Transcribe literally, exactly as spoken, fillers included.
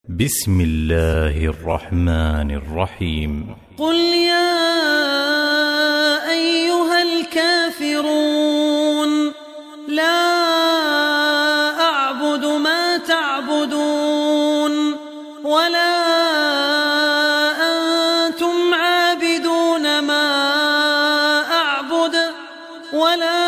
بسم الله الرحمن الرحيم. قل يا أيها الكافرون لا أعبد ما تعبدون ولا أنتم عابدون ما أعبد ولا